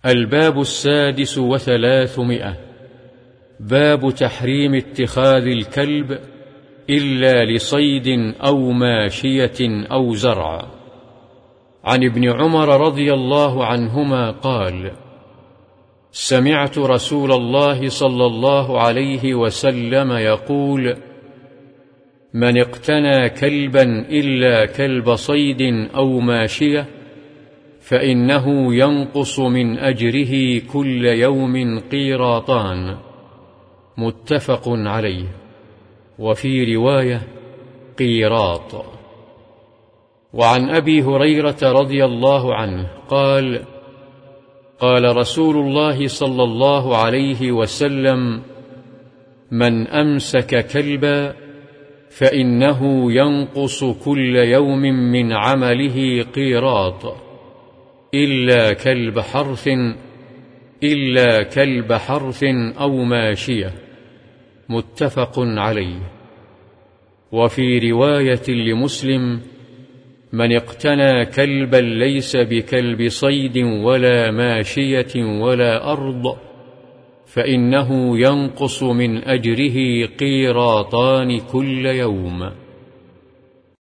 الباب 36. باب تحريم اتخاذ الكلب إلا لصيد أو ماشية أو زرع. عن ابن عمر رضي الله عنهما قال: سمعت رسول الله صلى الله عليه وسلم يقول: من اقتنى كلبا إلا كلب صيد أو ماشية فإنه ينقص من أجره كل يوم قيراطان. متفق عليه. وفي رواية قيراط. وعن أبي هريرة رضي الله عنه قال: قال رسول الله صلى الله عليه وسلم: من أمسك كلبا فإنه ينقص كل يوم من عمله قيراط إلا كلب حرث أو ماشية. متفق عليه. وفي رواية لمسلم: من اقتنى كلبا ليس بكلب صيد ولا ماشية ولا أرض فإنه ينقص من أجره قيراطان كل يوم.